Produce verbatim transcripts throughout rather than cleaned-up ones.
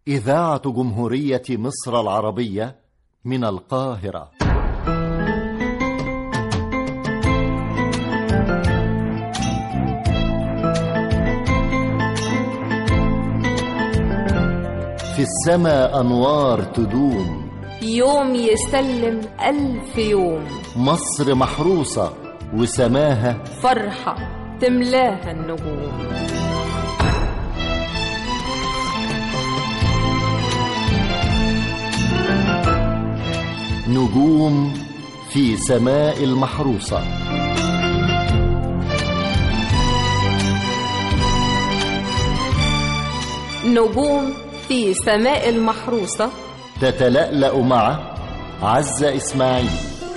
إذاعة جمهورية مصر العربية من القاهرة. في السماء أنوار تدوم، يوم يسلم ألف يوم. مصر محروسة وسماها فرحة تملاها النجوم. نجوم في سماء المحروسة. نجوم في سماء المحروسة تتلألأ مع عزة إسماعيل.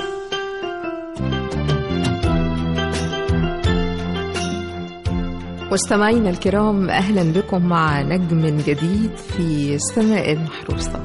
مستمعينا الكرام، أهلا بكم مع نجم جديد في سماء المحروسة.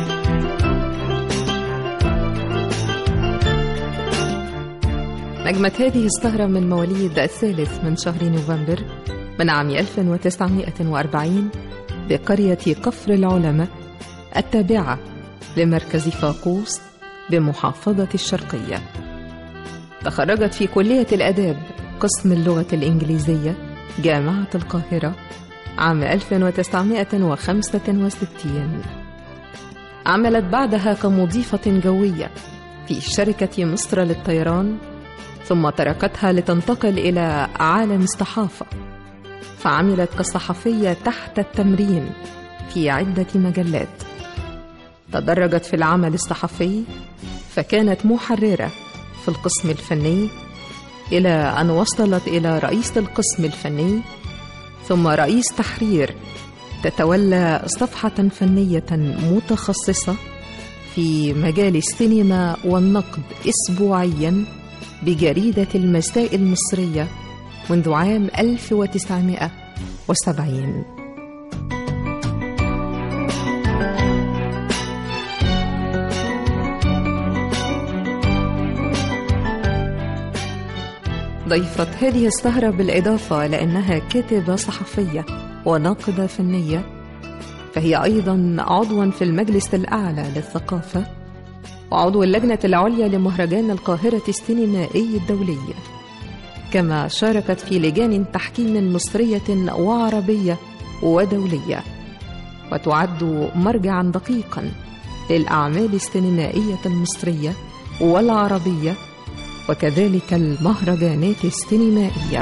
نجمة هذه السهرة من مواليد الثالث من شهر نوفمبر من عام ألف وتسعمائة وأربعين بقرية كفر العلماء التابعة لمركز فاقوس بمحافظة الشرقية. تخرجت في كلية الآداب قسم اللغة الإنجليزية جامعة القاهرة عام ألف وتسعمائة وخمسة وستين. عملت بعدها كمضيفة جوية في شركة مصر للطيران، ثم تركتها لتنتقل إلى عالم الصحافة، فعملت كصحفية تحت التمرين في عدة مجلات. تدرجت في العمل الصحفي فكانت محررة في القسم الفني، إلى أن وصلت إلى رئيس القسم الفني ثم رئيس تحرير، تتولى صفحة فنية متخصصة في مجال السينما والنقد أسبوعياً بجريدة المساء المصرية منذ عام ألف وتسعمائة وسبعين. ضيفت هذه السهرة بالإضافة لأنها كاتبة صحفية وناقدة فنية، فهي أيضا عضوا في المجلس الأعلى للثقافة وعضو اللجنة العليا لمهرجان القاهرة السينمائي الدولي، كما شاركت في لجان تحكيم مصرية وعربية ودولية، وتعد مرجعا دقيقا للأعمال السينمائية المصرية والعربية وكذلك المهرجانات السينمائية.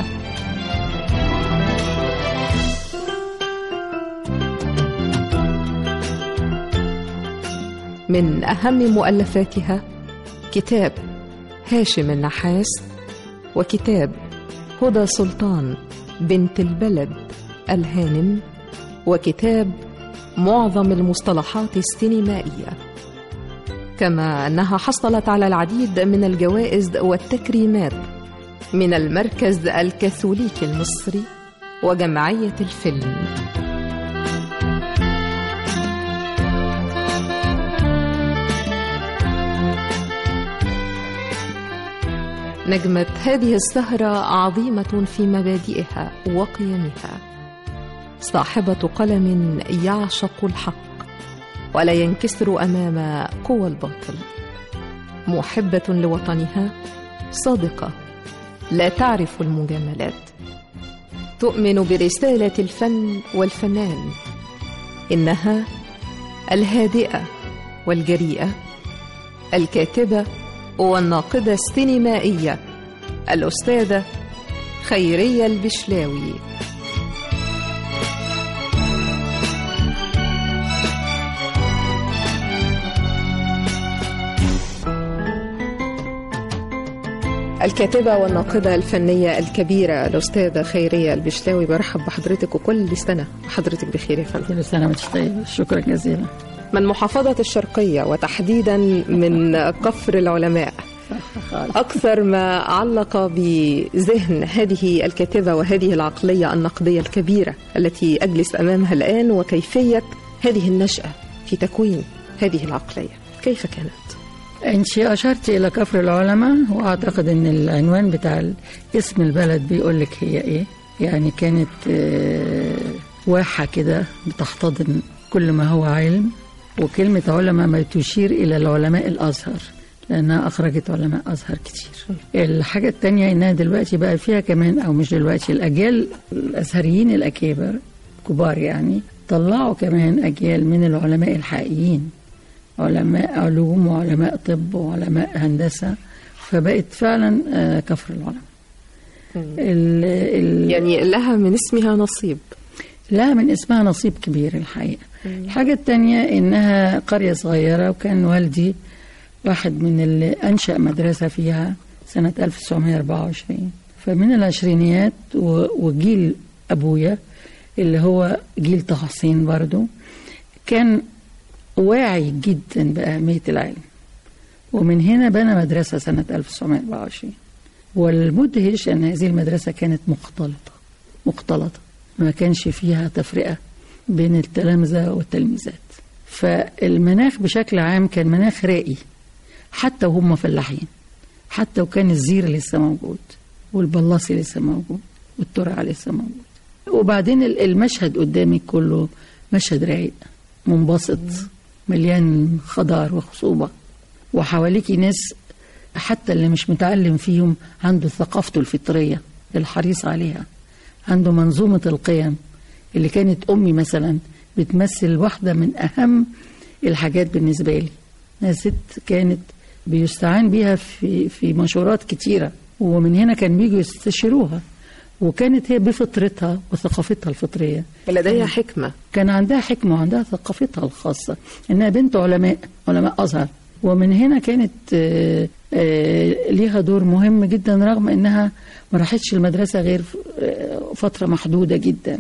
من أهم مؤلفاتها كتاب هاشم النحاس، وكتاب هدى سلطان بنت البلد الهانم، وكتاب معظم المصطلحات السينمائية. كما أنها حصلت على العديد من الجوائز والتكريمات من المركز الكاثوليكي المصري وجمعية الفيلم. نجمة هذه السهرة عظيمة في مبادئها وقيمها، صاحبة قلم يعشق الحق ولا ينكسر أمام قوى الباطل، محبة لوطنها، صادقة لا تعرف المجاملات، تؤمن برسالة الفن والفنان. إنها الهادئة والجريئة، الكاتبة والناقدة السينمائية الأستاذة خيرية البشلاوي. الكاتبة والناقدة الفنية الكبيرة الأستاذة خيرية البشلاوي، برحب بحضرتك وكل سنة وحضرتك بخير يا فندم. كل سنة وانت طيبة، شكرا جزيلا. من محافظة الشرقية وتحديدا من كفر العلماء، أكثر ما علق بذهن هذه الكاتبة وهذه العقلية النقدية الكبيرة التي أجلس أمامها الآن، وكيفية هذه النشأة في تكوين هذه العقلية، كيف كانت؟ انت اشرت الى كفر العلماء، واعتقد ان العنوان بتاع اسم البلد بيقول لك هي ايه. يعني كانت واحة كده بتحتضن كل ما هو علم. وكلمة علماء ما تشير إلى العلماء الأزهر، لأنها أخرجت علماء أزهر كتير. الحاجة التانية إنها دلوقتي بقى فيها كمان، أو مش دلوقتي، الأجيال الأزهريين الأكابر كبار يعني طلعوا كمان أجيال من العلماء الحقيقيين، علماء علوم وعلماء طب وعلماء هندسة، فبقت فعلا كفر العلماء. ال ال يعني لها من اسمها نصيب، لها من اسمها نصيب كبير الحقيقة. الحاجة التانية إنها قرية صغيرة، وكان والدي واحد من اللي أنشأ مدرسة فيها سنة ألف وتسعمائة وأربعة وعشرين. فمن العشرينيات وجيل أبويا اللي هو جيل طه حسين برضو كان واعي جدا بأهمية العلم، ومن هنا بنى مدرسة سنة ألف وتسعمائة وأربعة وعشرين. والمدهش أن هذه المدرسة كانت مختلطة مختلطة ما كانش فيها تفرقة بين التلامذة والتلميذات. فالمناخ بشكل عام كان مناخ رائي، حتى وهم فلاحين، حتى وكان الزير لسه موجود والبلاصي لسه موجود والترعة لسه موجود. وبعدين المشهد قدامي كله مشهد رايق منبسط مليان خضار وخصوبة، وحواليكي ناس حتى اللي مش متعلم فيهم عنده ثقافته الفطرية الحريص عليها، عنده منظومة القيم اللي كانت أمي مثلا بتمثل واحدة من أهم الحاجات بالنسبة لي. ست كانت بيستعان بيها في في مشورات كتيرة، ومن هنا كان بيجوا يستشيروها، وكانت هي بفطرتها وثقافتها الفطرية لديها حكمة، كان عندها حكمة وعندها ثقافتها الخاصة، إنها بنت علماء علماء أزهر. ومن هنا كانت آآ آآ ليها دور مهم جدا، رغم إنها ما راحتش المدرسة غير فترة محدودة جدا.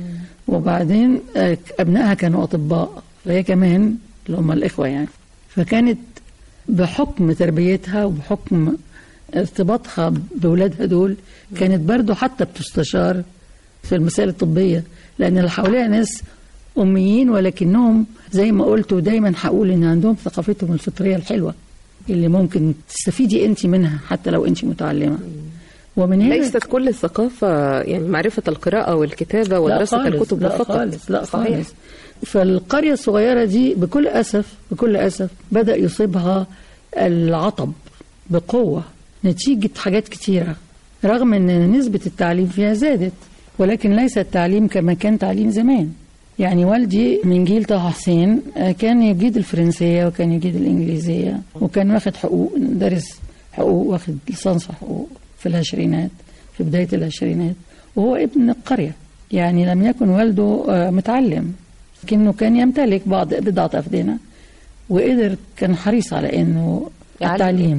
وبعدين أبنائها كانوا أطباء، فهي كمان اللي هم الإخوة يعني. فكانت بحكم تربيتها وبحكم ارتباطها بولادها دول كانت برضو حتى بتستشار في المسائل الطبية، لأن اللي حواليها ناس أميين، ولكنهم زي ما قلت ودايما هقول إن عندهم ثقافتهم الفطرية الحلوة اللي ممكن تستفيدي أنت منها حتى لو أنت متعلمة. ومن هنا ليست كل الثقافة يعني معرفة القراءة والكتابة ودراسة الكتب لا فقط. خالص لا صحيح. خالص. فالقرية الصغيرة دي بكل أسف بكل أسف بدأ يصيبها العطب بقوة نتيجة حاجات كتيرة، رغم أن نسبة التعليم فيها زادت، ولكن ليس التعليم كما كان تعليم زمان. يعني والدي من جيل طه حسين كان يجيد الفرنسية وكان يجيد الإنجليزية، وكان واخد حقوق، درس حقوق، واخد ليسانس حقوق في العشرينات، في بداية العشرينات، وهو ابن القرية. يعني لم يكن والده متعلم، لكنه كان يمتلك بعض بضعة أفدنة، وقدر كان حريص على إنه التعليم.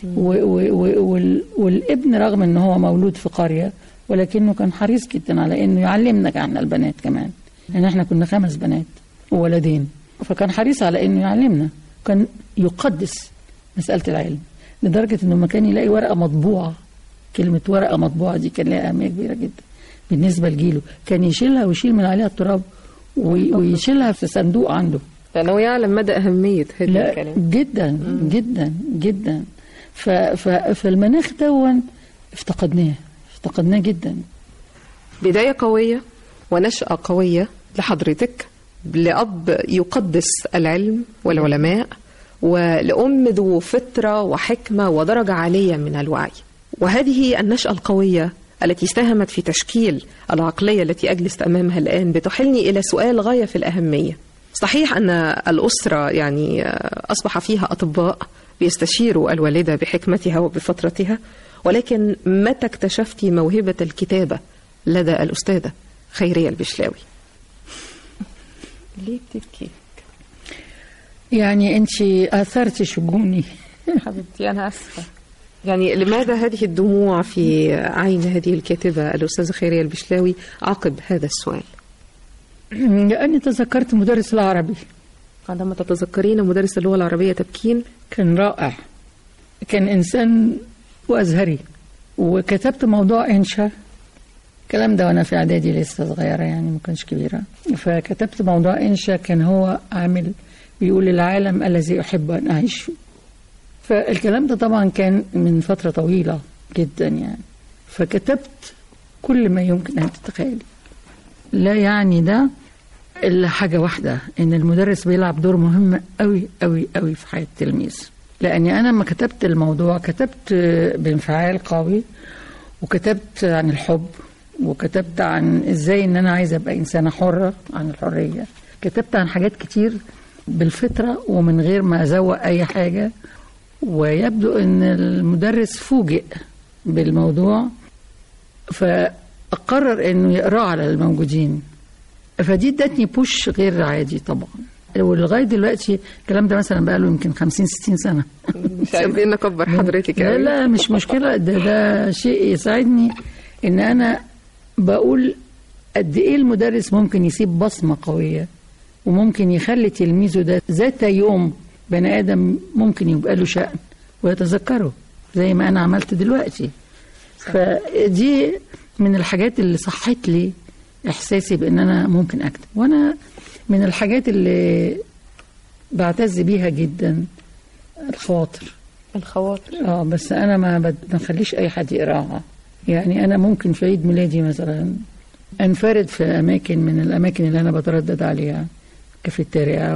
والابن رغم إنه هو مولود في قرية، ولكنه كان حريص جدا على إنه يعلمنا عنا البنات كمان، لأن احنا كنا خمس بنات وولدين، فكان حريص على إنه يعلمنا. كان يقدس مسألة العلم لدرجة إنه ما كان يلاقي ورقة مطبوعة، كلمة ورقة مطبوعة دي كان لها أهمية كبيرة جدا بالنسبة لجيله، كان يشيلها ويشيل من عليها التراب ويشيلها في صندوق عنده، لأنه يعلم مدى أهمية هذا الكلام جدا مم. جدا جدا. فالمناخ دون افتقدناه افتقدناه جدا. بداية قوية ونشأة قوية لحضرتك، لأب يقدس العلم والعلماء، ولأم ذو فطرة وحكمة ودرجة عالية من الوعي. وهذه النشأة القوية التي ساهمت في تشكيل العقلية التي أجلس أمامها الآن بتحلني إلى سؤال غاية في الأهمية. صحيح أن الأسرة يعني أصبح فيها أطباء بيستشيروا الوالدة بحكمتها وبفطرتها، ولكن متى اكتشفتي موهبة الكتابة لدى الأستاذة خيرية البشلاوي؟ ليه بتبكي؟ يعني أنت آثرتي شجوني حبيبتي، أنا أسفة. يعني لماذا هذه الدموع في عين هذه الكاتبة الأستاذة خيرية البشلاوي عقب هذا السؤال؟ لأني تذكرت مدرس العربي. عندما تتذكرين مدرس اللغة العربية تبكين؟ كان رائع، كان إنسان وأزهري. وكتبت موضوع إنشاء، الكلام ده وأنا في إعدادي لسه صغيرة يعني ما كانش كبيرة. فكتبت موضوع إنشاء كان هو عامل بيقول العالم الذي أحب أن أعيش فيه. فالكلام ده طبعا كان من فترة طويلة جدا يعني. فكتبت كل ما يمكن أن تتخيلي. لا يعني ده إلا حاجة واحدة، إن المدرس بيلعب دور مهم قوي قوي قوي في حياة التلميذ. لأني أنا لما كتبت الموضوع كتبت بانفعال قوي، وكتبت عن الحب، وكتبت عن إزاي إن أنا عايزة أبقى إنسانة حرة، عن الحرية. كتبت عن حاجات كتير بالفطرة ومن غير ما أزوق أي حاجة. ويبدو إن المدرس فوجئ بالموضوع فقرر إنه يقرأ على الموجودين، فدي ادتني بوش غير عادي طبعا. ولغايه دلوقتي الكلام ده مثلا بقى له يمكن خمسين ستين سنه. مش عايزين نكبر حضرتك. لا لا مش مشكله، ده ده شيء يساعدني ان انا بقول قد ايه المدرس ممكن يسيب بصمه قويه، وممكن يخلي تلميذه ده ذات يوم بني ادم ممكن يبقى له شأن ويتذكره زي ما انا عملت دلوقتي. فدي من الحاجات اللي صحت لي احساسي بان انا ممكن اكتب. وانا من الحاجات اللي بعتز بيها جدا الخواطر. الخواطر اه بس انا ما بخليش اي حد يقراها. يعني انا ممكن في عيد ميلادي مثلا انفرد في اماكن من الاماكن اللي انا بتردد عليها، كافيتيريا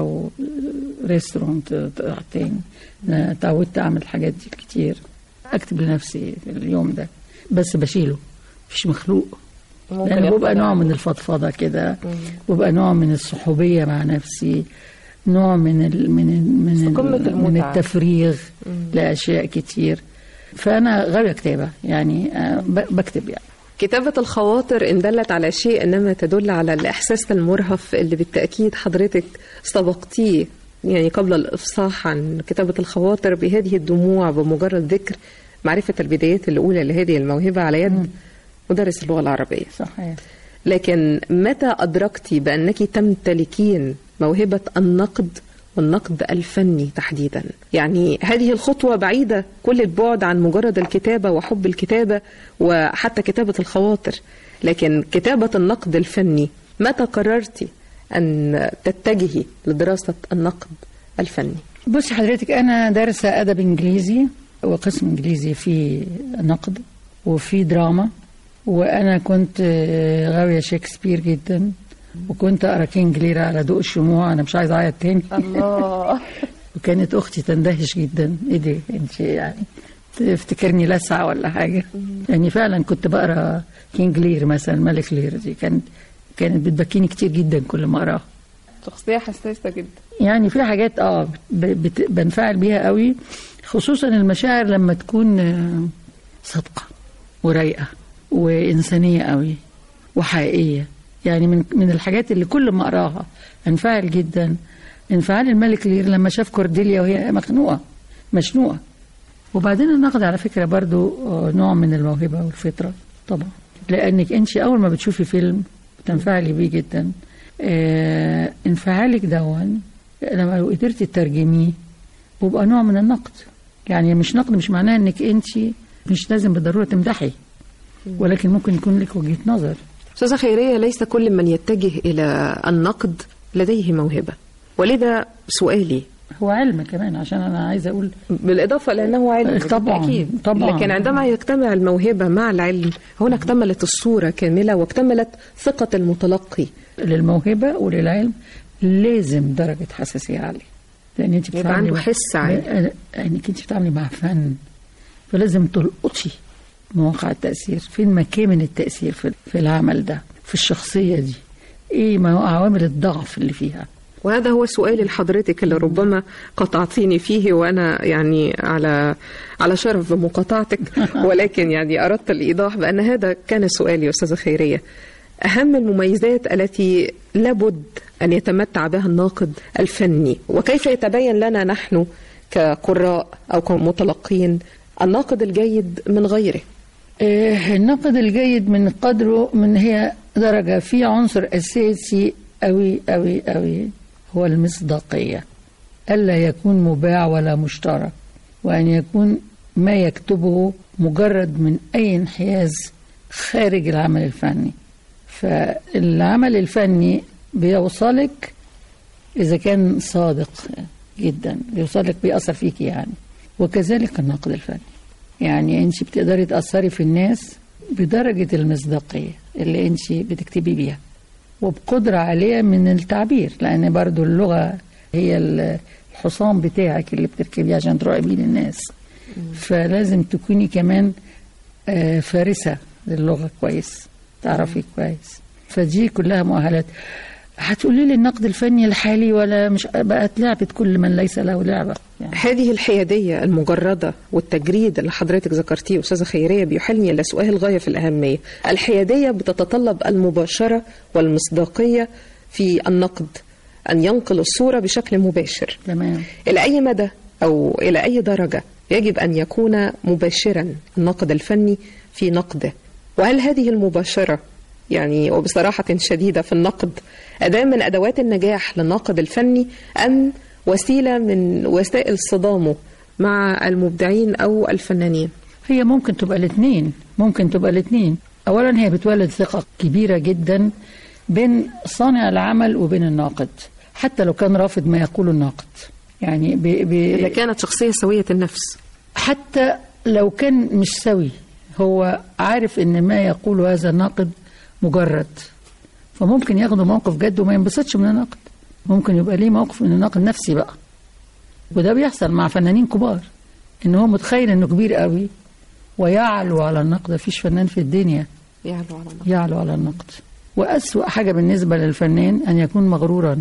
وريستورانت تاني. انا تعودت اعمل الحاجات دي كتير، اكتب لنفسي في اليوم ده بس بشيله، مش مخلوق. لأن ببقى نوع من الفضفضة كده، ببقى نوع من الصحوبية مع نفسي، نوع من ال من ال من, من التفريغ مم. لأشياء كتير. فأنا غاوية كتابة، يعني بكتب. يعني كتابة الخواطر إن دلت على شيء إنما تدل على الإحساس المرهف اللي بالتأكيد حضرتك سبقتيه، يعني قبل الإفصاح عن كتابة الخواطر بهذه الدموع بمجرد ذكر معرفة البدايات الأولى لهذه الموهبة على يد مم. مدرس اللغة العربية. صحيح. لكن متى أدركتي بأنك تمتلكين موهبة النقد والنقد الفني تحديدا؟ يعني هذه الخطوة بعيدة كل البعد عن مجرد الكتابة وحب الكتابة وحتى كتابة الخواطر، لكن كتابة النقد الفني متى قررتي أن تتجهي لدراسة النقد الفني؟ بصي حضرتك، أنا دارسة أدب إنجليزي وقسم إنجليزي في نقد وفي دراما، وأنا كنت غاوية شكسبير جدا، وكنت أقرأ كينج لير على ضوء الشموع. أنا مش عايزة أعيط تاني. الله. وكانت أختي تندهش جدا، إيه دي أنت يعني تفتكرني لسعة ولا حاجة؟ يعني فعلا كنت بقرأ كينج لير مثلا، ملك لير، دي كانت كانت بتبكيني كتير جدا كل ما أقراها. شخصية حساسة جدا. يعني في حاجات اه بنفعل بيها قوي، خصوصا المشاعر لما تكون صادقة ورايقة وإنسانية قوي وحقيقية. يعني من من الحاجات اللي كل ما أقراها أنفعل جدا انفعال الملك لير لما شاف كورديليا وهي مخنوقة مشنوقة. وبعدين النقد على فكرة برضو نوع من الموهبة والفطرة طبعا، لأنك أنت أول ما بتشوفي فيلم تنفعلي بيه جدا. اه انفعالك دون لما لو قدرتي تترجميه بيبقى نوع من النقد. يعني مش نقد مش معناه أنك أنت مش لازم بالضرورة تمدحي، ولكن ممكن يكون لك وجهة نظر. أستاذة خيرية، ليس كل من يتجه إلى النقد لديه موهبة، ولذا سؤالي هو علم كمان، عشان أنا عايزة أقول بالإضافة لأنه علم طبعا أكيد طبعا. لكن عندما يجتمع الموهبة مع العلم هنا اكتملت الصورة كاملة واكتملت ثقة المتلقي. للموهبة وللعلم لازم درجة حساسية عالية، لأن أنت بتتعاملي عنده حس عالي، أنك أنت بتتعاملي مع فن، فلازم تلقطي مواقع التأثير، فين مكامن التأثير في العمل ده، في الشخصية دي، إيه ما عوامل الضعف اللي فيها. وهذا هو سؤالي لحضرتك اللي ربما قطعتيني فيه، وأنا يعني على على شرف بمقاطعتك، ولكن يعني أردت الإيضاح بأن هذا كان سؤالي. أستاذة خيرية، أهم المميزات التي لابد أن يتمتع بها الناقد الفني، وكيف يتبين لنا نحن كقراء أو كمتلقين الناقد الجيد من غيره؟ الناقد الجيد من قدره من هي درجة في عنصر أساسي أوي أوي أوي، هو المصداقية. ألا يكون مباع ولا مشترك، وأن يكون ما يكتبه مجرد من أي انحياز خارج العمل الفني. فالعمل الفني بيوصلك إذا كان صادق جدا، بيوصلك بيأثر فيك يعني. وكذلك النقد الفني، يعني أنت بتقدري تأثري في الناس بدرجة المصداقية اللي أنت بتكتبي بيها، وبقدرة عالية من التعبير، لأن برضو اللغة هي الحصان بتاعك اللي بتركبيه عشان تروحي بيه للناس. فلازم تكوني كمان فارسة للغة كويس، تعرفي كويس. فدي كلها مؤهلات. هتقولي لي النقد الفني الحالي ولا مش بقت لعبة كل من ليس له لعبة يعني. هذه الحيادية المجردة والتجريد اللي حضرتك ذكرتيه أستاذة خيرية بيحلني إلى سؤال غاية في الأهمية. الحيادية بتتطلب المباشرة والمصداقية في النقد، أن ينقل الصورة بشكل مباشر. تمام. إلى أي مدى أو إلى أي درجة يجب أن يكون مباشرا النقد الفني في نقده؟ وهل هذه المباشرة يعني وبصراحة شديدة في النقد أداة من أدوات النجاح للناقد الفني، أم وسيلة من وسائل صدامه مع المبدعين أو الفنانين؟ هي ممكن تبقى الاثنين، ممكن تبقى الاثنين. أولا هي بتولد ثقة كبيرة جدا بين صانع العمل وبين الناقد، حتى لو كان رافض ما يقوله الناقد. يعني ب... ب... إذا كانت شخصية سوية النفس، حتى لو كان مش سوي، هو عارف إن ما يقوله هذا الناقد مجرد، فممكن ياخده موقف جد وما ينبسطش من النقد. ممكن يبقى ليه موقف من النقد نفسي بقى، وده بيحصل مع فنانين كبار، ان هو متخيل انه كبير قوي ويعلو على النقد. مفيش فنان في الدنيا يعلو على النقد. يعلو على النقد. وأسوأ حاجة بالنسبة للفنان أن يكون مغرورا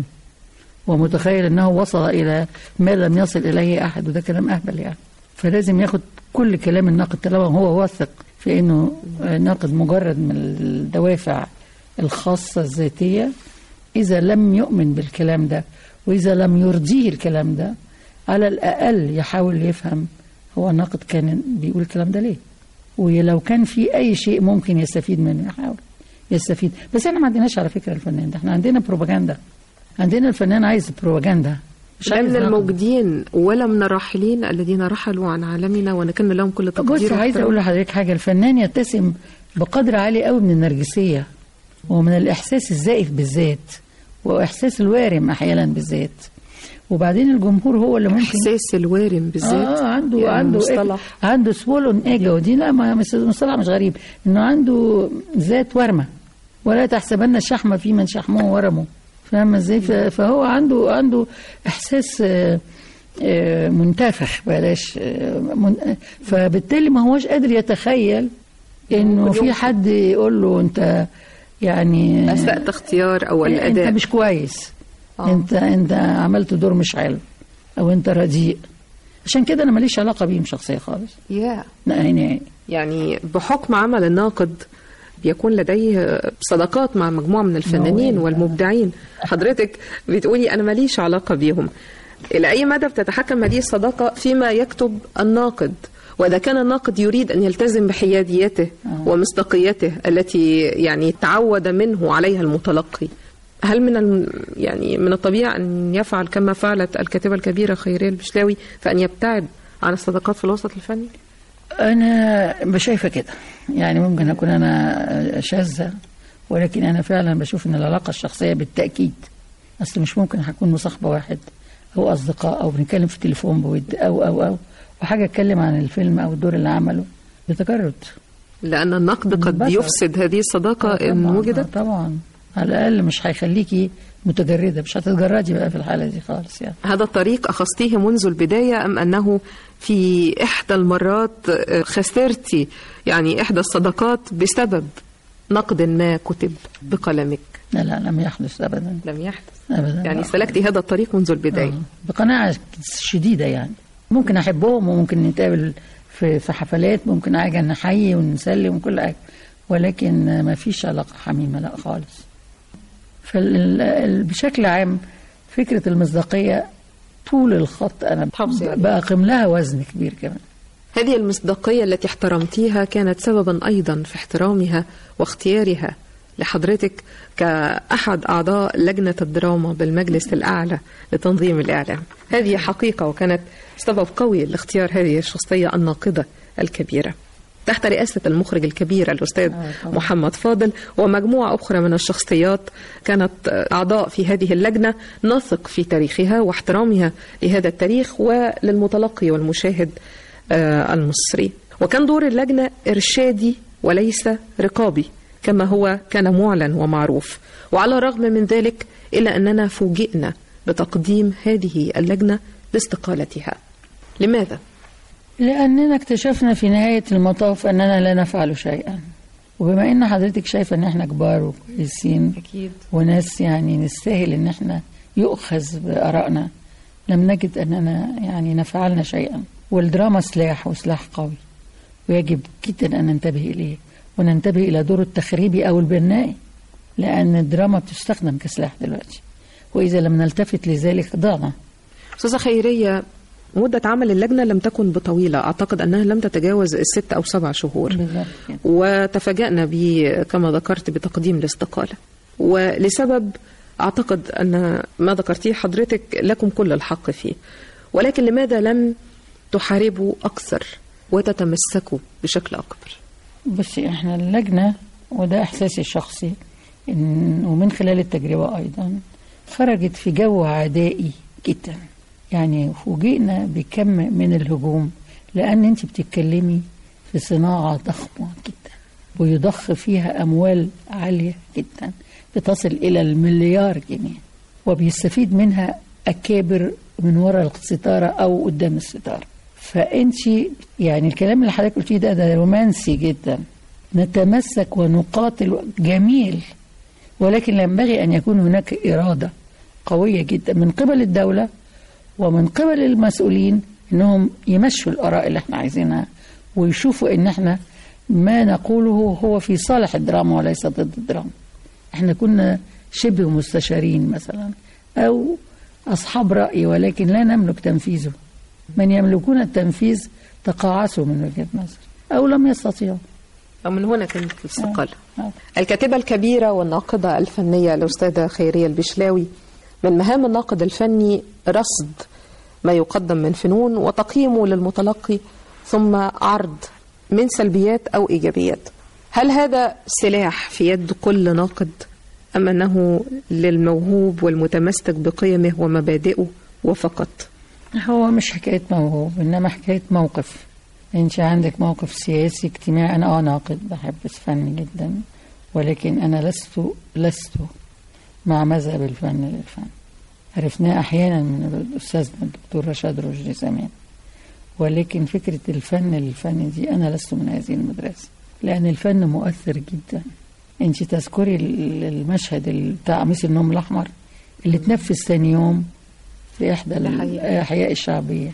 ومتخيل أنه وصل إلى ما لم يصل إليه أحد، وده كلام أهبل يعني. فلازم ياخد كل كلام الناقد طالما هو واثق في أنه ناقد مجرد من الدوافع الخاصة الذاتية. إذا لم يؤمن بالكلام ده وإذا لم يرضيه الكلام ده، على الأقل يحاول يفهم هو الناقد كان بيقول الكلام ده ليه، ولو كان في أي شيء ممكن يستفيد منه يحاول يستفيد. بس احنا ما عندناش على فكرة الفنان ده، احنا عندنا بروباغندا. عندنا الفنان عايز بروباغندا، لا من الموجودين ولا من الراحلين الذين رحلوا عن عالمنا ونكن لهم كل تقدير. بص عايز اقول لحضرتك حاجة، الفنان يتسم بقدر عالي قوي من النرجسية ومن الإحساس الزائف بالذات وإحساس الوارم أحيانا بالذات. وبعدين الجمهور هو اللي ممكن إحساس الوارم بالذات. اه عنده يعني عنده مصطلح. إيه؟ عنده سوولون ايجو. دي لا مصطلح مش غريب، انه عنده ذات ورمه. ولا تحسبن الشحم في من شحمه ورمه. فاهم ازاي؟ فهو عنده عنده احساس منتفخ بلاش من، فبالتالي ما هوش قادر يتخيل انه في حد يقول له انت يعني اسأت اختيار او الاداء انت مش كويس. آه. انت انت عملت دور مش حلو او انت رديء. عشان كده انا ماليش علاقه بيهم شخصيه خالص. يا يعني يعني بحكم عمل الناقد بيكون لديه صداقات مع مجموعه من الفنانين والمبدعين. حضرتك بتقولي انا ماليش علاقه بيهم، الى اي مدى بتتحكم هذه الصداقه فيما يكتب الناقد؟ وإذا كان الناقد يريد أن يلتزم بحياديته آه. ومصداقيته التي يعني تعود منه عليها المتلقي، هل من يعني من الطبيعي أن يفعل كما فعلت الكاتبة الكبيرة خيرية البشلاوي، فأن يبتعد عن الصداقات في الوسط الفني؟ أنا بشايفة كده، يعني ممكن أكون أنا شاذة، ولكن أنا فعلا بشوف أن العلاقة الشخصية بالتأكيد، أصل مش ممكن هكون مصاحبة واحد أو أصدقاء أو بنتكلم في التليفون بود أو أو أو وحاجة أتكلم عن الفيلم أو الدور اللي عمله بتجرد، لأن النقد قد يفسد هذه الصداقة إن وجدت. طبعا على الأقل مش هيخليكي متجردة، مش هتتجردي بقى في الحالة دي خالص يعني. هذا الطريق أخذتيه منذ البداية أم أنه في إحدى المرات خسرتي يعني إحدى الصداقات بسبب نقد ما كتب بقلمك؟ لا لا لم يحدث أبدا. لم يحدث أبدا. يعني سلكتي هذا الطريق منذ البداية. آه. بقناعة شديدة يعني. ممكن أحبهم وممكن نتقابل في في حفلات، ممكن أجي نحيي ونسلم وكل حاجة، ولكن ما فيش علاقة حميمة لا خالص. فبشكل عام فكرة المصداقية طول الخط أنا بأقيم لها وزن كبير كمان. هذه المصداقية التي احترمتيها كانت سببا أيضا في احترامها واختيارها لحضرتك كأحد أعضاء لجنة الدراما بالمجلس الأعلى لتنظيم الإعلام. هذه حقيقة وكانت سبب قوي لاختيار هذه الشخصية الناقدة الكبيرة تحت رئاسة المخرج الكبير الأستاذ محمد فاضل ومجموعة أخرى من الشخصيات كانت أعضاء في هذه اللجنة، نثق في تاريخها واحترامها لهذا التاريخ وللمتلقي والمشاهد المصري. وكان دور اللجنة إرشادي وليس رقابي، كما هو كان معلن ومعروف. وعلى الرغم من ذلك إلا أننا فوجئنا بتقديم هذه اللجنة لاستقالتها. لماذا؟ لأننا اكتشفنا في نهاية المطاف أننا لا نفعل شيئا، وبما أن حضرتك شايفة أن احنا كبار وكويسين أكيد وناس يعني نستاهل أن احنا يؤخذ بآرائنا، لم نجد أننا يعني نفعلنا شيئا. والدراما سلاح وسلاح قوي، ويجب جدا أن ننتبه إليه وننتبه إلى دور التخريبي أو البنائي، لأن الدراما بتستخدم كسلاح دلوقتي، وإذا لم نلتفت لذلك ضعنا. أستاذة خيرية، مدة عمل اللجنة لم تكن بطويلة، أعتقد أنها لم تتجاوز الست أو سبع شهور، وتفاجأنا ب كما ذكرت بتقديم الاستقالة، ولسبب أعتقد أن ما ذكرتيه حضرتك لكم كل الحق فيه. ولكن لماذا لم تحاربوا أكثر وتتمسكوا بشكل أكبر؟ بس إحنا اللجنة، وده إحساسي الشخصي إن ومن خلال التجربة أيضا، خرجت في جو عدائي جدا. يعني فوجئنا بكم من الهجوم، لأن أنت بتتكلمي في صناعة ضخمة جدا ويضخ فيها أموال عالية جدا بتصل إلى المليار جنيه، وبيستفيد منها أكابر من وراء الستارة أو قدام الستارة. فأنت يعني الكلام اللي حضرتك قلتيه ده ده رومانسي جدا. نتمسك ونقاتل جميل، ولكن ينبغي أن يكون هناك إرادة قوية جدا من قبل الدولة ومن قبل المسؤولين، انهم يمشوا الآراء اللي احنا عايزينها، ويشوفوا ان احنا ما نقوله هو في صالح الدراما وليس ضد الدراما. احنا كنا شبه مستشارين مثلا او اصحاب رأي، ولكن لا نملك تنفيذه. من يملكون التنفيذ تقاعسوا من وجهة نظر او لم يستطيعوا. ومن هنا كانت الاستقالة. الكاتبة الكبيرة والناقدة الفنية الأستاذة خيرية البشلاوي، من مهام الناقد الفني رصد ما يقدم من فنون وتقييمه للمتلقي، ثم عرض من سلبيات أو إيجابيات. هل هذا سلاح في يد كل ناقد، أم أنه للموهوب والمتمسك بقيمه ومبادئه وفقط؟ هو مش حكاية موهوب، إنما حكاية موقف. أنت عندك موقف سياسي اجتماعي. أنا آه ناقد بحب الفن جدا، ولكن أنا لست لست مع مذهب الفن للفن. عرفناه أحيانا من الأستاذ الدكتور رشاد رشدي زمان، ولكن فكرة الفن للفن دي أنا لست من هذه المدرسة، لأن الفن مؤثر جدا. أنت تذكري المشهد بتاع قميص النوم الأحمر اللي تنفذ ثاني يوم في إحدى الأحياء الشعبية.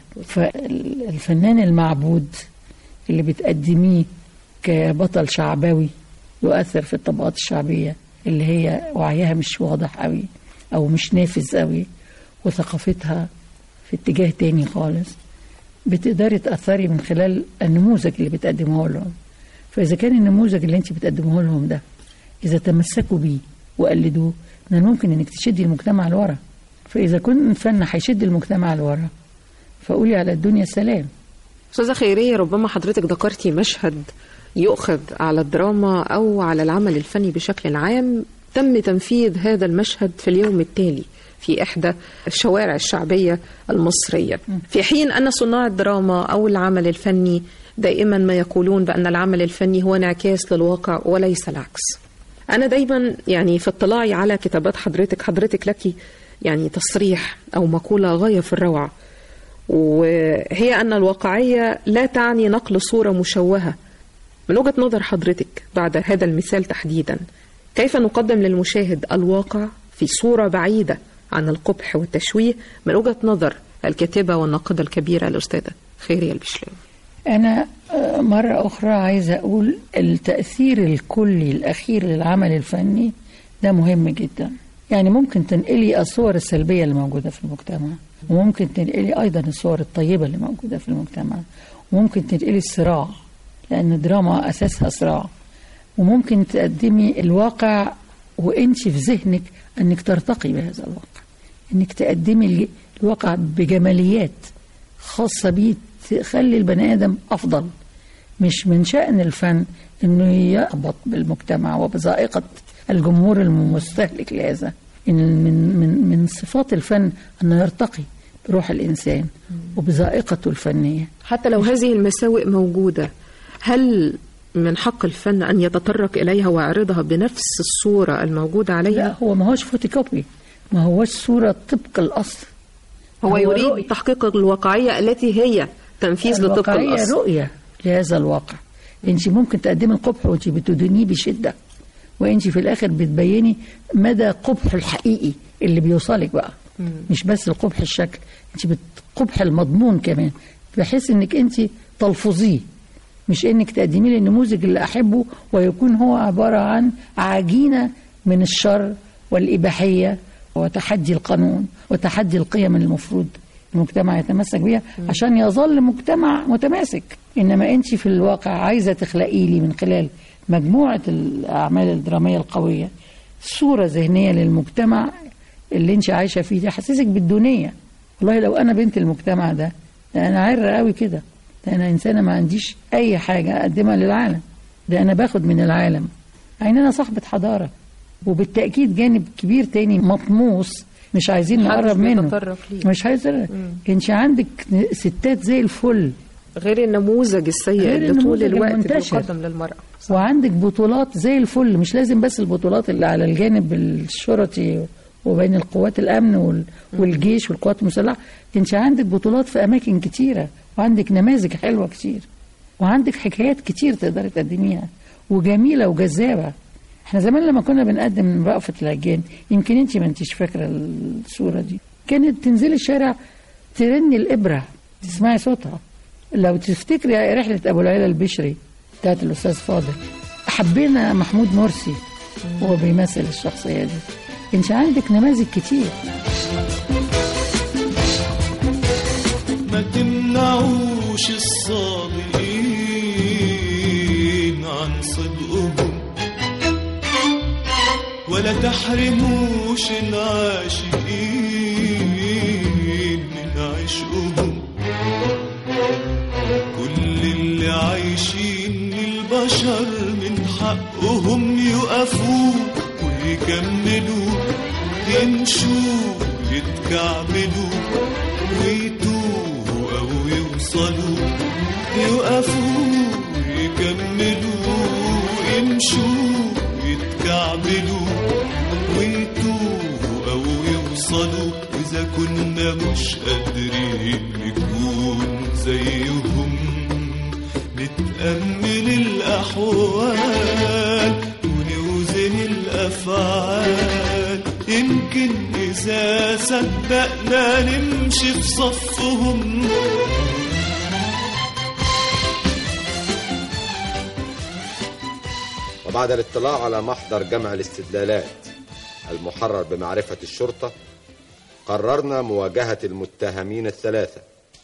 فالفنان المعبود اللي بتقدميه كبطل شعبوي يؤثر في الطبقات الشعبية اللي هي وعيها مش واضح قوي أو مش نافذ قوي، وثقافتها في اتجاه تاني خالص. بتقدري تأثري من خلال النموذج اللي بتقدمه لهم. فإذا كان النموذج اللي انت بتقدمه لهم ده إذا تمسكوا بيه وقلدوه، من ممكن انك تشدي المجتمع لورا. فإذا كنت الفن هيشد المجتمع لورا، فقولي على الدنيا سلام. أستاذة خيرية، ربما حضرتك ذكرتي مشهد يؤخذ على الدراما أو على العمل الفني بشكل عام، تم تنفيذ هذا المشهد في اليوم التالي في إحدى الشوارع الشعبية المصرية، في حين أن صناع الدراما أو العمل الفني دائما ما يقولون بأن العمل الفني هو انعكاس للواقع وليس العكس. أنا دايما يعني في اطلاعي على كتابات حضرتك حضرتك لك يعني تصريح أو مقولة غاية في الروعة، وهي أن الواقعية لا تعني نقل صورة مشوهة. من وجهة نظر حضرتك بعد هذا المثال تحديدا، كيف نقدم للمشاهد الواقع في صورة بعيدة عن القبح والتشويه من وجهة نظر الكاتبة والناقدة الكبيرة الأستاذة خيرية البشلاوي؟ أنا مرة أخرى عايزة أقول التأثير الكلي الأخير للعمل الفني ده مهم جدا. يعني ممكن تنقلي الصور السلبية اللي موجودة في المجتمع، وممكن تنقلي أيضا الصور الطيبة اللي موجودة في المجتمع، وممكن تنقلي الصراع، لأن الدراما أساسها صراع. وممكن تقدمي الواقع وانت في ذهنك أنك ترتقي بهذا الواقع، أنك تقدمي الواقع بجماليات خاصة بيه تخلي البني آدم أفضل. مش من شأن الفن أنه يهبط بالمجتمع وبذائقة الجمهور المستهلك لهذا. إن من, من, من صفات الفن أنه يرتقي بروح الإنسان وبذائقته الفنية. حتى لو هذه المساوئ موجودة، هل من حق الفن أن يتطرق إليها ويعرضها بنفس الصورة الموجودة عليها؟ لا، هو ما هوش فوتوكوبي، ما هوش صورة طبق الأصل. هو, هو يريد رؤية. تحقيق الواقعية التي هي تنفيذ لطبق الأصل. رؤية لهذا الواقع. انت ممكن تقدمي القبح وانت بتدينيه بشدة، وانت في الآخر بتبيني مدى قبح الحقيقي اللي بيوصلك بقى. مم. مش بس القبح الشكل، انت بتقبح المضمون كمان، بحيث انك انت تلفظيه، مش انك تقدمي لي النموذج اللي احبه ويكون هو عبارة عن عجينة من الشر والإباحية وتحدي القانون وتحدي القيم اللي المفروض المجتمع يتمسك بيها عشان يظل مجتمع متماسك. إنما أنت في الواقع عايزة تخلقي لي من خلال مجموعة الأعمال الدرامية القوية صورة ذهنية للمجتمع اللي أنت عايشة فيه، ده حسسك بالدونية. والله لو أنا بنت المجتمع ده، ده أنا عرة قوي كده، ده أنا إنسانة ما عنديش أي حاجة أقدمها للعالم، ده أنا باخد من العالم. يعني أنا صاحبة حضارة، وبالتأكيد جانب كبير تاني مطموس مش عايزين نقرب منه، مش عايز. انت عندك ستات زي الفل، غير النموذج السيء اللي طول الوقت بيقدم للمرأة. صح. وعندك بطولات زي الفل، مش لازم بس البطولات اللي على الجانب الشرطي وبين القوات الأمن والجيش والقوات المسلحة، انت عندك بطولات في أماكن كتيرة، وعندك نماذج حلوة كتير، وعندك حكايات كتير تقدري تقدميها وجميلة وجذابة. احنا زمان لما كنا بنقدم رأفة الهجان، يمكن انت ما انتش فاكرة الصورة دي، كانت تنزلي الشارع ترني الإبرة تسمعي صوتها. لو تفتكري رحلة أبو العلا البشري بتاعت الأستاذ فاضل، حبينا محمود مرسي وهو بيمثل الشخصية دي. انت عندك نماذج كتير. ما تمنعوش الصادقين عن صدقهم، ولا تحرموش العاشقين من عشقهم. كل اللي عايشين للبشر من حقهم يقفوا ويكملوا، يمشوا يتكعبلوا ويتوهوا أو يوصلوا، يقفوا ويكملوا يمشوا يتكعبلوا ويتوهوا أو يوصلوا. وإذا كنا مش قادرين نكون زيهم، نتأمل الأحوال ونوزن الأفعال، يمكن إذا صدقنا نمشي في صفهم. وبعد الاطلاع على محضر جمع الاستدلالات المحرر بمعرفة الشرطة، قررنا مواجهة المتهمين الثلاثة.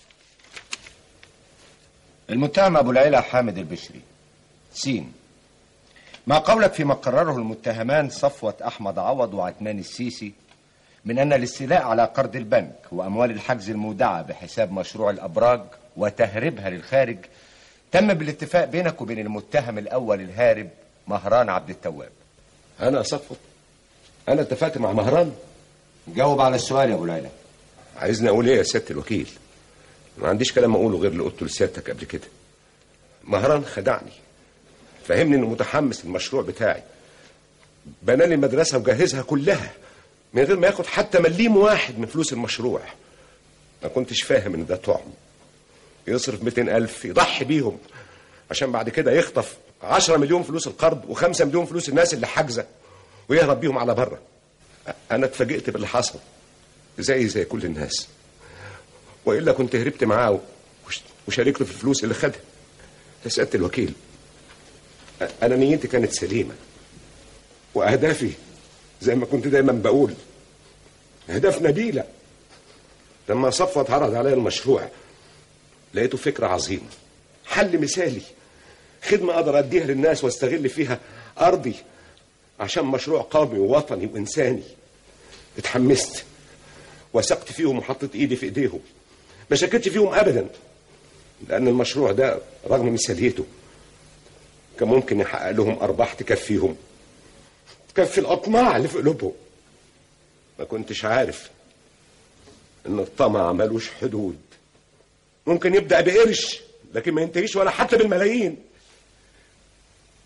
المتهم أبو العلا حامد البشري سين، ما قولك فيما قرره المتهمان صفوة أحمد عوض وعثمان السيسي من أن الاستيلاء على قرض البنك وأموال الحجز المودعة بحساب مشروع الأبراج وتهريبها للخارج تم بالاتفاق بينك وبين المتهم الأول الهارب مهران عبد التواب؟ أنا صفوة؟ أنا اتفقت مع مهران؟ جاوب على السؤال يا أبو العلا. عايزني أقول إيه يا سيادة الوكيل؟ ما عنديش كلام أقوله غير اللي قلته لسيادتك قبل كده. مهران خدعني، فهمني إنه متحمس للمشروع بتاعي، بنى لي المدرسة وجهزها كلها من غير ما ياخد حتى مليم واحد من فلوس المشروع. ما كنتش فاهم إن ده طعم، يصرف مئتين ألف يضحي بيهم عشان بعد كده يخطف عشرة مليون فلوس القرض وخمسة مليون فلوس الناس اللي حاجزة ويهرب بيهم على بره. أنا اتفاجئت باللي حصل زي زي كل الناس، وإلا كنت هربت معاه وشاركته في الفلوس اللي خدها. يا سيادة الوكيل، أنا نيتي كانت سليمة، وأهدافي زي ما كنت دايما بقول أهداف نبيلة. لما صفوت عرض عليا المشروع لقيته فكرة عظيمة، حل مثالي، خدمة أقدر أديها للناس واستغل فيها أرضي عشان مشروع قومي ووطني وإنساني. اتحمست وثقت فيهم وحطيت إيدي في إيديهم، ما شكتش فيهم أبدا، لأن المشروع ده رغم مثاليته كان ممكن يحقق لهم أرباح تكفيهم، تكفي الأطماع اللي في قلوبهم. ما كنتش عارف إن الطمع ملوش حدود، ممكن يبدأ بقرش لكن ما ينتهيش ولا حتى بالملايين.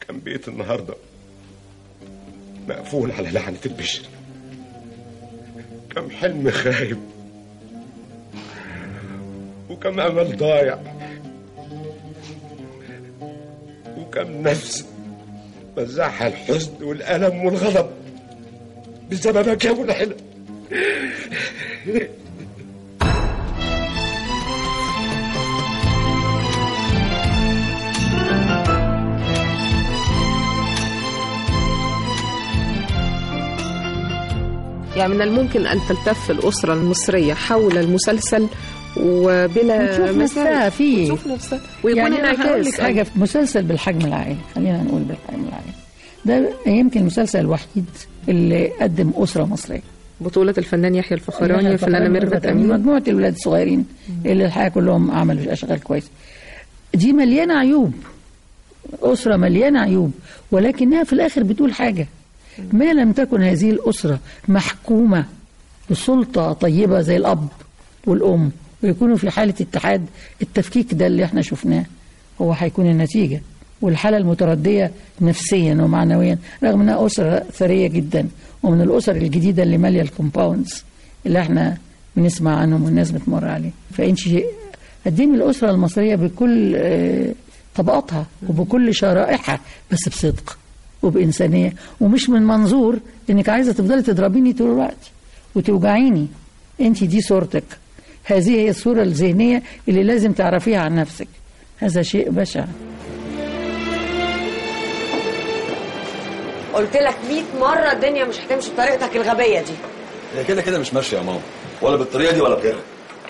كان بيت النهارده مقفول على لعنة البشري، كم حلم خايب وكم أمل ضايع وكم نفس مزعها الحزن والألم والغضب بسببك يا أبو العلا. يعني من الممكن أن تلتف الأسرة المصرية حول المسلسل وبلا مسافة فيه، تشوف نفسها ويكون يعني أنا هقول لك انعكاس. حاجة في مسلسل بالحجم العائلي، خلينا نقول بالحجم العائلي، ده يمكن المسلسل الوحيد اللي قدم أسرة مصرية. بطولة الفنان يحيى الفخراني وفنانة ميرفت أمين، مجموعة الولاد الصغيرين اللي الحقيقة كلهم عملوا أشغال كويس. دي مليانة عيوب، أسرة مليانة عيوب، ولكنها في الآخر بتقول حاجة. ما لم تكن هذه الأسرة محكومة بسلطة طيبة زي الأب والأم ويكونوا في حالة اتحاد، التفكيك ده اللي احنا شفناه هو هيكون النتيجة. والحالة المتردية نفسيا ومعنويا، رغم انها أسرة ثرية جدا ومن الأسر الجديدة اللي مالية الكومباوندز اللي احنا بنسمع عنهم والناس بتمر عليه. فانت قدمي الأسرة المصرية بكل طبقاتها وبكل شرائحها، بس بصدق وبإنسانية، ومش من منظور انك عايزة تفضلي تضربيني طول الوقت وتوجعيني. انت دي صورتك، هذه هي الصورة الذهنية اللي لازم تعرفيها عن نفسك. هذا شيء بشع. قلت لك مية مرة الدنيا مش هتمشي بطريقتك الغبية دي. هي كده كده مش ماشية يا ماما، ولا بالطريقة دي ولا بغيرها.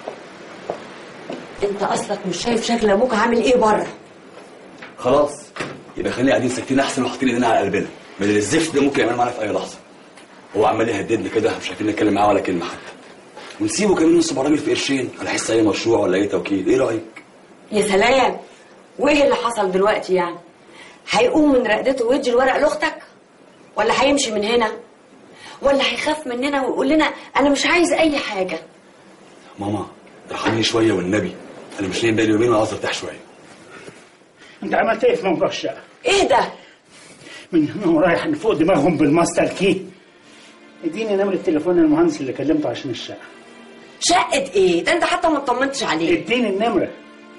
انت اصلك مش شايف شكل ابوك عامل ايه بره؟ خلاص يبقى خلينا قاعدين ساكتين احسن وحاطين ايدينا على قلبنا، من الزفت ده ممكن يعمل معانا في اي لحظة. هو عمال يهددنا كده، مش عارفين نتكلم معاه ولا كلمة حتى، ونسيبه كمان نصب راجل في قرشين على حس اي مشروع ولا اي توكيل. ايه رأيك؟ يا سلام، وايه اللي حصل دلوقتي يعني؟ هيقوم من رقدته ويدي الورق لاختك؟ ولا هيمشي من هنا؟ ولا هيخاف مننا ويقول لنا انا مش عايز اي حاجة؟ ماما ارحميني شوية والنبي، انا مش نايم بقالي يومين وعاوز ارتاح شوية. انت عملت ايه في موضوع الشقة؟ ايه ده؟ من هنا ورايح نفوق دماغهم بالماستر كي. اديني نمرة التليفون المهندس اللي كلمته عشان الشقة. شقة ايه؟ ده انت حتى ما اطمنتش عليه. اديني النمرة.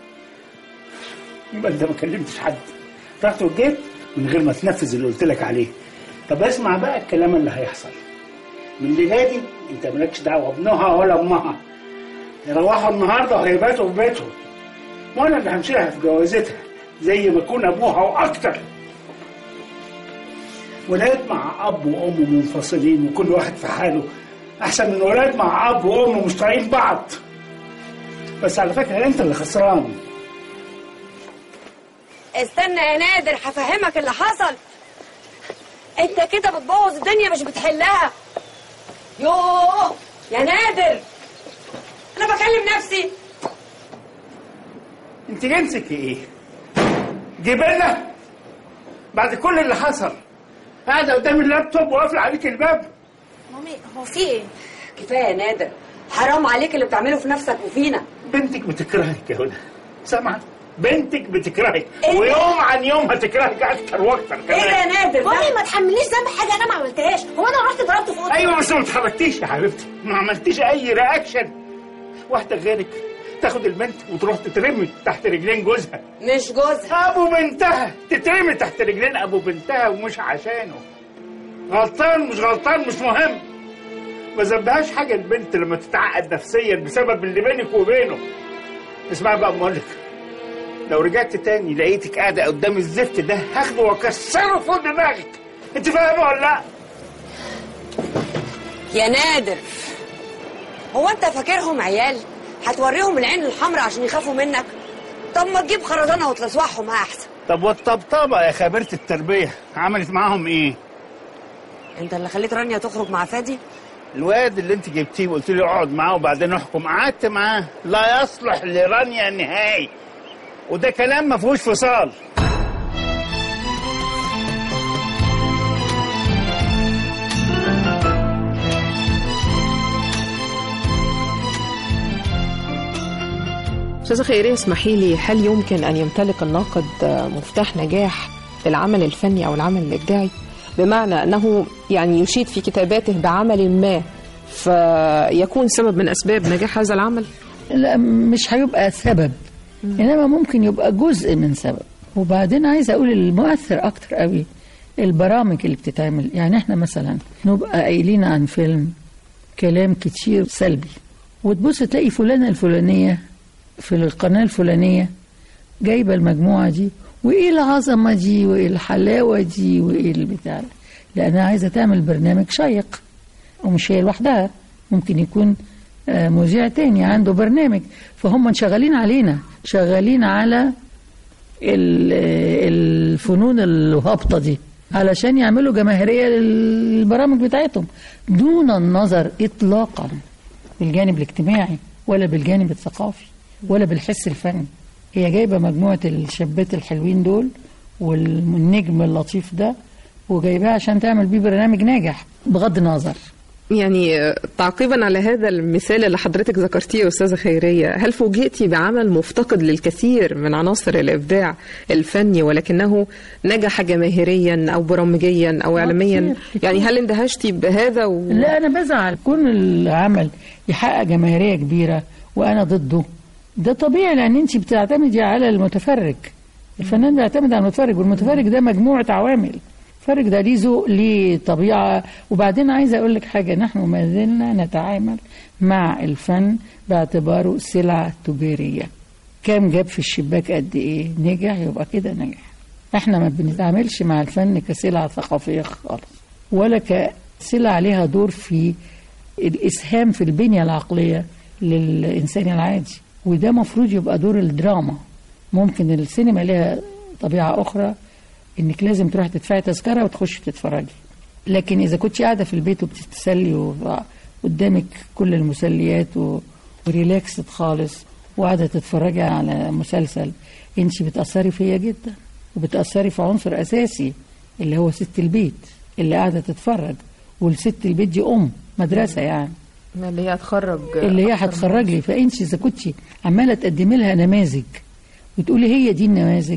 يبقى انت ما كلمتش حد، رحت وجيت من غير ما تنفذ اللي قلت لك عليه. طب اسمع بقى الكلام اللي هيحصل. من ليلادي انت مالكش دعوة بابنها ولا امها. يروحوا النهارده وهيباتوا في بيتهم، وانا اللي همشيلها في جوازتها زي ما يكون ابوها واكتر. ولاد مع اب وام منفصلين وكل واحد في حاله احسن من ولاد مع اب وام مش طايقين بعض. بس على فكره انت اللي خسران. استنى يا نادر هفهمك اللي حصل. انت كده بتبوظ الدنيا مش بتحلها. يوه يا نادر، انا بكلم نفسي. انت جنسك ايه؟ جبلة بعد كل اللي حصل قاعده قدام اللابتوب وقافل عليك الباب. مامي هو في ايه؟ كفايه يا نادر، حرام عليك اللي بتعمله في نفسك وفينا. بنتك بتكرهك يا هدى، سامعه؟ بنتك بتكرهك إيه؟ ويوم عن يوم هتكرهك اكتر واكتر كمان. ايه يا نادر؟ مامي ما تحملنيش ذنب حاجه انا ما عملتهاش. هو انا رحت ضربته في اوضتي؟ ايوه بس ما اتحركتيش يا حبيبتي، ما عملتيش اي رياكشن. واحده غيرك تاخد البنت وتروح تترمي تحت رجلين جوزها. مش جوزها، ابو بنتها، تترمي تحت رجلين ابو بنتها ومش عشانه. غلطان مش غلطان مش مهم، ما ذنبهاش حاجه البنت لما تتعقد نفسيا بسبب اللي بينك وبينه. اسمع بقى مالك، لو رجعت تاني لقيتك قاعده قدام الزفت ده هاخده واكسره فوق دماغك. انت فاهمه ولا لا؟ يا نادر هو انت فاكرهم عيال هتوريهم العين الحمراء عشان يخافوا منك؟ طب ما تجيب خرزانه وتلسوحهم احسن. طب والطبطبه يا خبيره التربيه عملت معاهم ايه؟ انت اللي خليت رانيا تخرج مع فادي؟ الواد اللي انت جبتيه وقلت لي اقعد معاه وبعدين احكم، قعدت معاه. لا يصلح لرانيا نهائي، وده كلام ما فيهوش فصال. أستاذة خيرية اسمحي لي، هل يمكن أن يمتلك الناقد مفتاح نجاح العمل الفني أو العمل الإبداعي، بمعنى أنه يعني يشيد في كتاباته بعمل ما فيكون سبب من أسباب نجاح هذا العمل؟ لا، مش هيبقى سبب، إنما ممكن يبقى جزء من سبب. وبعدين عايزة أقول المؤثر أكتر قوي البرامج اللي بتتعمل. يعني احنا مثلا نبقى قايلين عن فيلم كلام كتير سلبي، وتبص تلاقي فلانة الفلانية في القناة الفلانية جايبة المجموعة دي، وإيه العظمة دي وإيه الحلاوة دي وإيه البتاع، لأنها عايزة تعمل برنامج شيق. ومش هي لوحدها، ممكن يكون مذيع تاني عنده برنامج، فهم شغالين علينا، شغالين على الفنون الهابطة دي علشان يعملوا جماهيرية للبرامج بتاعتهم، دون النظر إطلاقا بالجانب الاجتماعي ولا بالجانب الثقافي ولا بالحس الفني. هي جايبة مجموعة الشابات الحلوين دول والنجم اللطيف ده وجايباه عشان تعمل بيه برنامج ناجح بغض النظر. يعني تعقيبا على هذا المثال اللي حضرتك ذكرتيه أستاذة خيرية، هل فوجئتي بعمل مفتقد للكثير من عناصر الإبداع الفني ولكنه نجح جماهيريا أو برامجيا أو إعلاميا؟ يعني هل اندهشتي بهذا و... لا، أنا بزعل كون العمل يحقق جماهيرية كبيرة وأنا ضده. ده طبيعي، لأن أنت بتعتمدي على المتفرج. الفنان بيعتمد على المتفرج، والمتفرج ده مجموعة عوامل. الفرق ده ليه ذوق، ليه طبيعة. وبعدين عايزة أقول لك حاجة، نحن ما زلنا نتعامل مع الفن باعتباره سلعة تجارية. كام جاب في الشباك قد إيه نجح يبقى كده نجح. احنا ما بنتعاملش مع الفن كسلعة ثقافية خالص، ولا كسلعة عليها دور في الإسهام في البنية العقلية للإنسان العادي. وده مفروض يبقى دور الدراما. ممكن السينما لها طبيعة أخرى، انك لازم تروح تدفعي تذكره وتخشي تتفرجي. لكن اذا كنت قاعده في البيت وبتتسلي وقدامك كل المسليات وريلاكسد خالص وقاعده تتفرجي على مسلسل، انت بتاثري فيا جدا، وبتاثري في عنصر اساسي اللي هو ست البيت اللي قاعده تتفرج. والست البيت دي ام مدرسه، يعني اللي هي هتخرج اللي هي هتخرج لي. فانت اذا كنت عماله تقدمي لها نماذج وتقولي هي دي النماذج،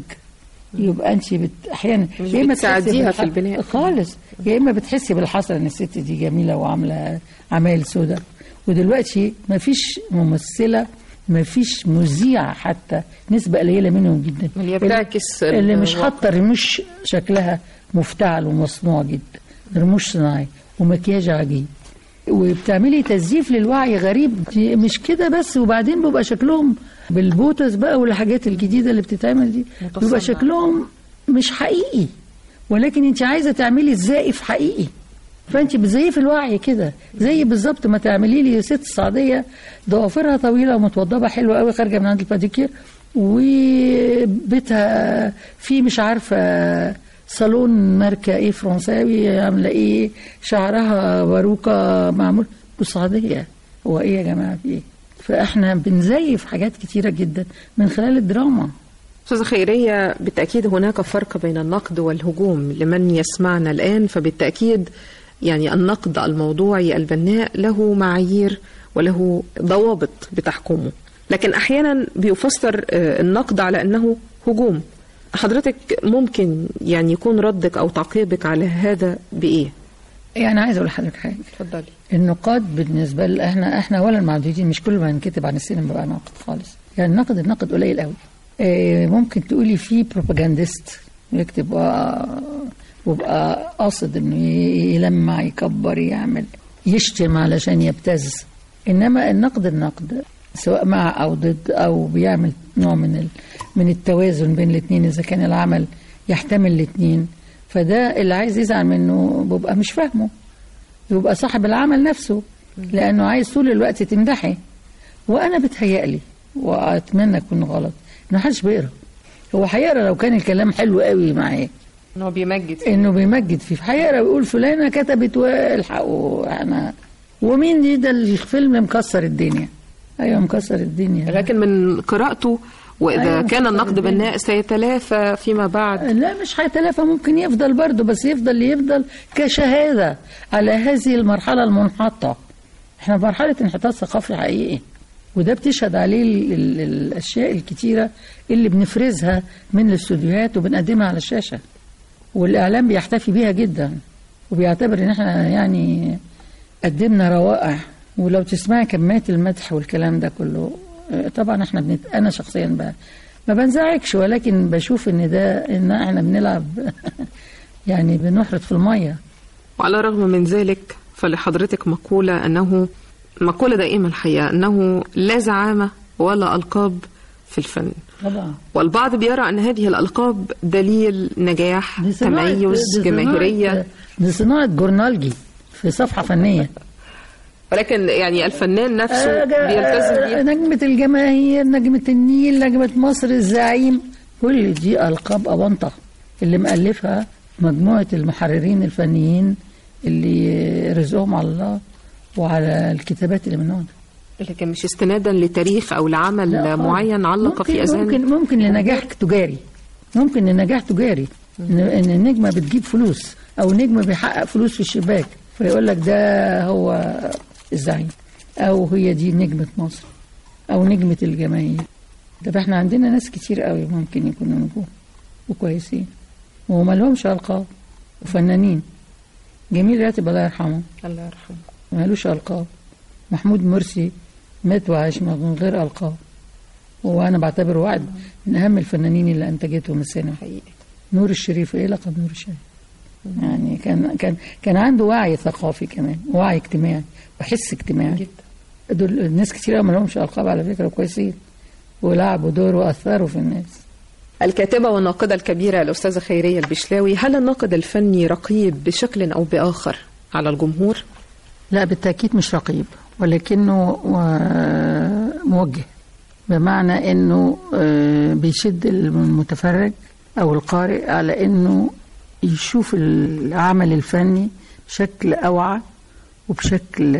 يبقى انت بت... احيانا يا اما تساعديها في البناء خالص، يا اما بتحسي بالحسره ان الست دي جميله وعامله عمايل سوداء. ودلوقتي ما فيش ممثله، ما فيش مذيعه حتى، نسبه قليله منهم جدا اللي بتعكس اللي مش حاطه رموش شكلها مفتعل ومصنوع جدا، رموش صناعي ومكياج عجيب، وبتعملي تزييف للوعي غريب. مش كده بس، وبعدين بيبقى شكلهم بالبوتس بقى والحاجات الجديدة اللي بتتعمل دي بيبقى شكلهم مش حقيقي، ولكن انت عايزة تعملي الزائف حقيقي، فانت بتزيف الوعي كده. زي بالظبط ما تعملي لي ست صعيدية ضوافرها طويلة ومتوضبة حلوة قوي خارجة من عند الباديكير، وبيتها في مش عارفة صالون ماركة ايه فرنساوي، عاملة ايه، شعرها باروكة معمول بالصعيدية. هو ايه يا جماعة في ايه؟ فاحنا بنزيف حاجات كتيرة جدا من خلال الدراما. أستاذة خيرية، بالتأكيد هناك فرق بين النقد والهجوم لمن يسمعنا الآن، فبالتأكيد يعني النقد الموضوعي البناء له معايير وله ضوابط بتحكمه، لكن أحيانا بيفسر النقد على أنه هجوم. حضرتك ممكن يعني يكون ردك أو تعقيبك على هذا بإيه؟ يعني عايز أقول لحضرتك حاجة. اتفضلي. النقاد بالنسبة لنا احنا احنا ولا المعدودين، مش كل ما نكتب عن السينما بقى ناقد خالص. يعني النقد النقد قليل قوي. اه ممكن تقولي فيه بروباجانديست يكتب ويبقى قاصد انه يلمع يكبر يعمل يشتم علشان يبتز. انما النقد النقد سواء مع او ضد او بيعمل نوع من ال... من التوازن بين الاثنين، اذا كان العمل يحتمل الاثنين، فده اللي عايز يزعل منه بيبقى مش فاهمه، يبقى صاحب العمل نفسه، لانه عايز طول الوقت تمدحي. وانا بتهيألي واتمنى اكون غلط انه محدش بيقرا. هو هيقرا لو كان الكلام حلو قوي معاه، انه بيمجد فيه. انه بيمجد فيه، هيقرا ويقول فلانه كتبت والحقوا انا ومين دي، ده الفيلم مكسر الدنيا. ايوه مكسر الدنيا، لكن من قراءته واذا أيوة كان النقد بناء سيتلافى فيما بعد. لا مش هيتلافى، ممكن يفضل برضه، بس يفضل يفضل كشهاده على هذه المرحله المنحطه. احنا في مرحله انحطاط ثقافي حقيقي، وده بتشهد عليه ال ال الاشياء الكتيره اللي بنفرزها من الاستوديوهات وبنقدمها على الشاشه. والإعلام بيحتفي بيها جدا وبيعتبر إن احنا يعني قدمنا روائع. ولو تسمعي كمية المدح والكلام ده كله، طبعا احنا بنت... أنا شخصيا بقى ما بنزعجش، ولكن بشوف إن ده إن احنا بنلعب يعني بنحرط في المية. وعلى الرغم من ذلك فلحضرتك مقولة أنه مقولة دائمة الحقيقة أنه لا زعامة ولا ألقاب في الفن. طبعا. والبعض بيرى أن هذه الألقاب دليل نجاح، تميز، جماهيرية. دي صناعة جورنالجي في صفحة فنية. ولكن يعني الفنان نفسه بيلتزم بيها. نجمة الجماهير، نجمة النيل، نجمة مصر، الزعيم، كل دي ألقاب أونطة اللي مؤلفها مجموعة المحررين الفنيين اللي رزقهم على الله وعلى الكتابات اللي منهم. لكن مش استنادا لتاريخ أو لعمل معين علق في أذهان. ممكن ممكن لنجاح تجاري، ممكن لنجاح تجاري إن النجمة بتجيب فلوس أو نجم بيحقق فلوس في الشباك، فيقول لك ده هو الزعيم، أو هي دي نجمة مصر، أو نجمة الجماهير. طب احنا عندنا ناس كتير قوي ممكن يكونوا نجوم وكويسين وما لهمش ألقاب وفنانين. جميل راتب الله يرحمه، الله يرحمه، ما لوش ألقاب. محمود مرسي مات وعاش من غير ألقاب، وأنا بعتبره واحد من أهم الفنانين اللي أنتجتهم السينما. نور الشريف، إيه لقب نور الشريف؟ يعني كان كان كان عنده وعي ثقافي كمان، وعي اجتماعي وحس اجتماعي جدا. دول الناس كتير ما لهمش ألقاب على فكرة كويسين ولعبوا دور وأثروا في الناس. الكاتبة والناقدة الكبيرة الأستاذة خيرية البشلاوي، هل الناقد الفني رقيب بشكل أو بآخر على الجمهور؟ لا بالتأكيد مش رقيب، ولكنه موجه، بمعنى أنه بيشد المتفرج أو القارئ على أنه يشوف العمل الفني بشكل أوعى وبشكل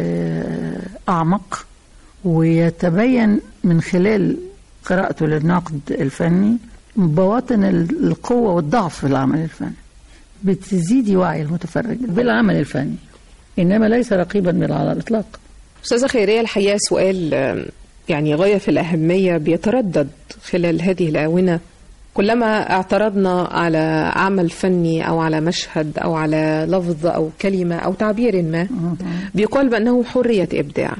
أعمق، ويتبين من خلال قراءته للنقد الفني بواطن القوة والضعف في العمل الفني. بتزيد وعي المتفرج بالعمل الفني، إنما ليس رقيبا على الإطلاق. أستاذة خيرية، الحقيقة سؤال يعني غاية في الأهمية بيتردد خلال هذه الآونة. كلما اعترضنا على عمل فني أو على مشهد أو على لفظ أو كلمة أو تعبير ما، بيقال بأنه حرية إبداع،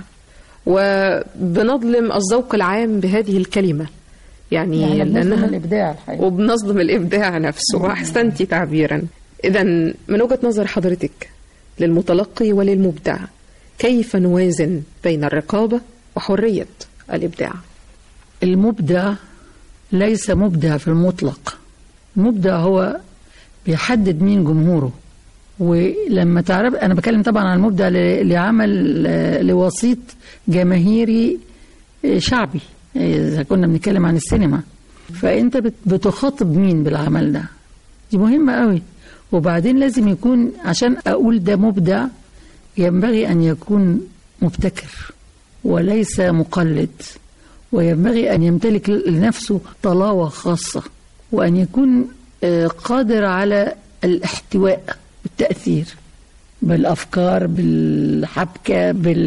وبنظلم الذوق العام بهذه الكلمة. يعني, يعني لأنها الإبداع الحقيقة، وبنظلم الإبداع نفسه. وأحسنتي تعبيرا. إذن من وجهة نظر حضرتك للمتلقي وللمبدع، كيف نوازن بين الرقابة وحرية الإبداع؟ المبدع ليس مبدع في المطلق. المبدع هو بيحدد مين جمهوره. ولما تعرف، أنا بكلم طبعا عن المبدع لعمل لوسيط جماهيري شعبي إذا كنا بنتكلم عن السينما، فأنت بتخاطب مين بالعمل ده، دي مهمة قوي. وبعدين لازم يكون، عشان أقول ده مبدع ينبغي أن يكون مبتكر وليس مقلد، وينبغي أن يمتلك لنفسه طلاوة خاصة، وأن يكون قادر على الاحتواء والتأثير بالأفكار، بالحبكة،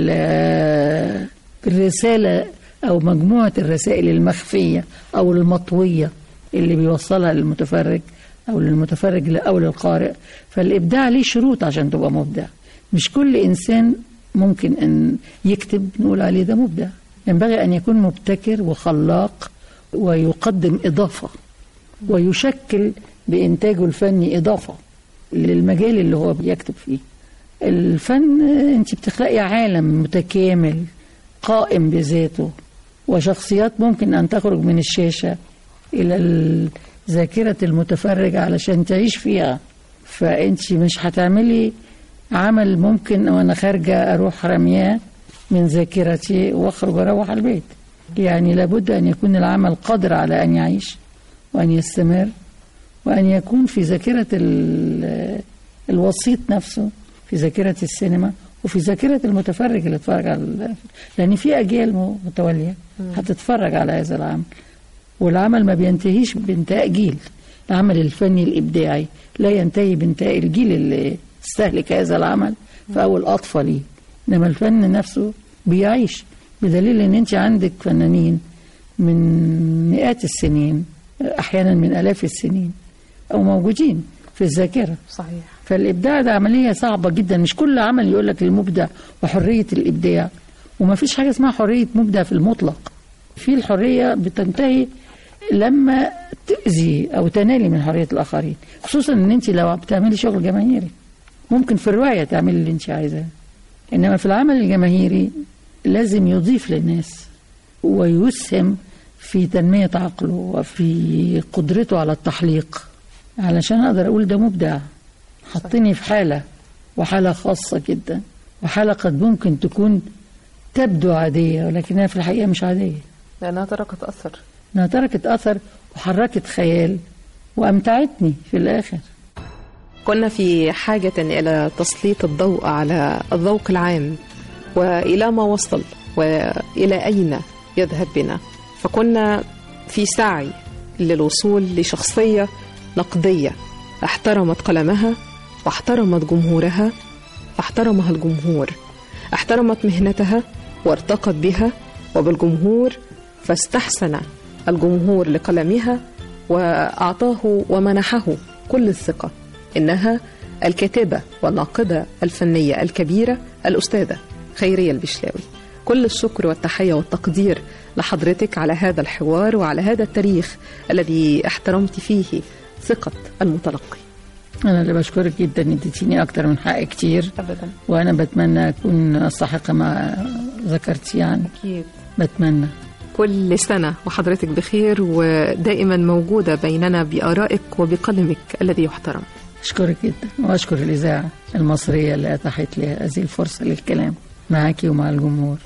بالرسالة أو مجموعة الرسائل المخفية أو المطوية اللي بيوصلها للمتفرج أو للمتفرج أو للقارئ. فالإبداع ليه شروط عشان تبقى مبدع. مش كل إنسان ممكن أن يكتب نقول عليه ده مبدع. ينبغي أن يكون مبتكر وخلاق ويقدم إضافة ويشكل بإنتاجه الفني إضافة للمجال اللي هو بيكتب فيه. الفن أنت بتخلقي عالم متكامل قائم بذاته، وشخصيات ممكن أن تخرج من الشاشة إلى ذاكرة المتفرج علشان تعيش فيها. فأنت مش هتعملي عمل ممكن وأنا خارجة أروح رمياه من ذاكرتي وأخرج أروح البيت. يعني لابد أن يكون العمل قادر على أن يعيش وأن يستمر وأن يكون في ذاكرة الوسيط نفسه، في ذاكرة السينما، وفي ذاكرة المتفرج اللي اتفرج على، لأن في أجيال متولية هتتفرج على هذا العمل، والعمل ما بينتهيش بانتهاء جيل. العمل الفني الإبداعي لا ينتهي بانتهاء الجيل اللي استهلك هذا العمل فأول أطفال ليه، إنما الفن نفسه بيعيش، بدليل إن أنت عندك فنانين من مئات السنين، أحيانا من آلاف السنين، أو موجودين في الذاكرة. صحيح. فالإبداع ده عملية صعبة جدا، مش كل عمل يقول لك المبدع وحرية الإبداع، وما فيش حاجة اسمها حرية مبدع في المطلق. في الحرية بتنتهي لما تأذي أو تنالي من حرية الآخرين، خصوصا إن أنت لو بتعملي شغل جماهيري ممكن في الرواية تعملي اللي أنت عايزاه، إنما في العمل الجماهيري لازم يضيف للناس ويسهم في تنمية عقله وفي قدرته على التحليق، علشان أقدر أقول ده مبدع. حطني في حالة، وحالة خاصة جدا، وحالة قد ممكن تكون تبدو عادية ولكنها في الحقيقة مش عادية، لأنها تركت أثر. أنها تركت أثر وحركت خيال وأمتعتني في الآخر. كنا في حاجة إلى تسليط الضوء على الذوق العام وإلى ما وصل وإلى أين يذهب بنا، فكنا في سعي للوصول لشخصية نقدية احترمت قلمها واحترمت جمهورها فاحترمها الجمهور، احترمت مهنتها وارتقت بها وبالجمهور، فاستحسن الجمهور لقلمها وأعطاه ومنحه كل الثقة. إنها الكاتبة والناقدة الفنية الكبيرة الأستاذة خيرية البشلاوي. كل الشكر والتحية والتقدير لحضرتك على هذا الحوار وعلى هذا التاريخ الذي احترمت فيه ثقة المتلقي. أنا اللي بشكرك جدا، اديتيني أكتر من حق كتير أبدا، وأنا بتمنى أكون أستحق ما ذكرتي يعني. أكيد بتمنى. كل سنة وحضرتك بخير ودائما موجودة بيننا بآرائك وبقلمك الذي يحترم. أشكرك جدا وأشكر الإذاعة المصرية اللي أتاحت لي هذه الفرصة للكلام معك ومع الجمهور.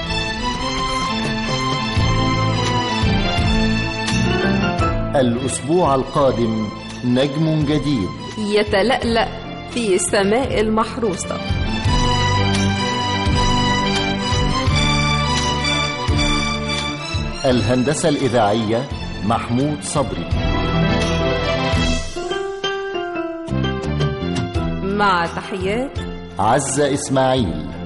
الأسبوع القادم نجم جديد يتلألأ في سماء المحروسة. الهندسة الإذاعية محمود صبري. مع تحيات عزة إسماعيل.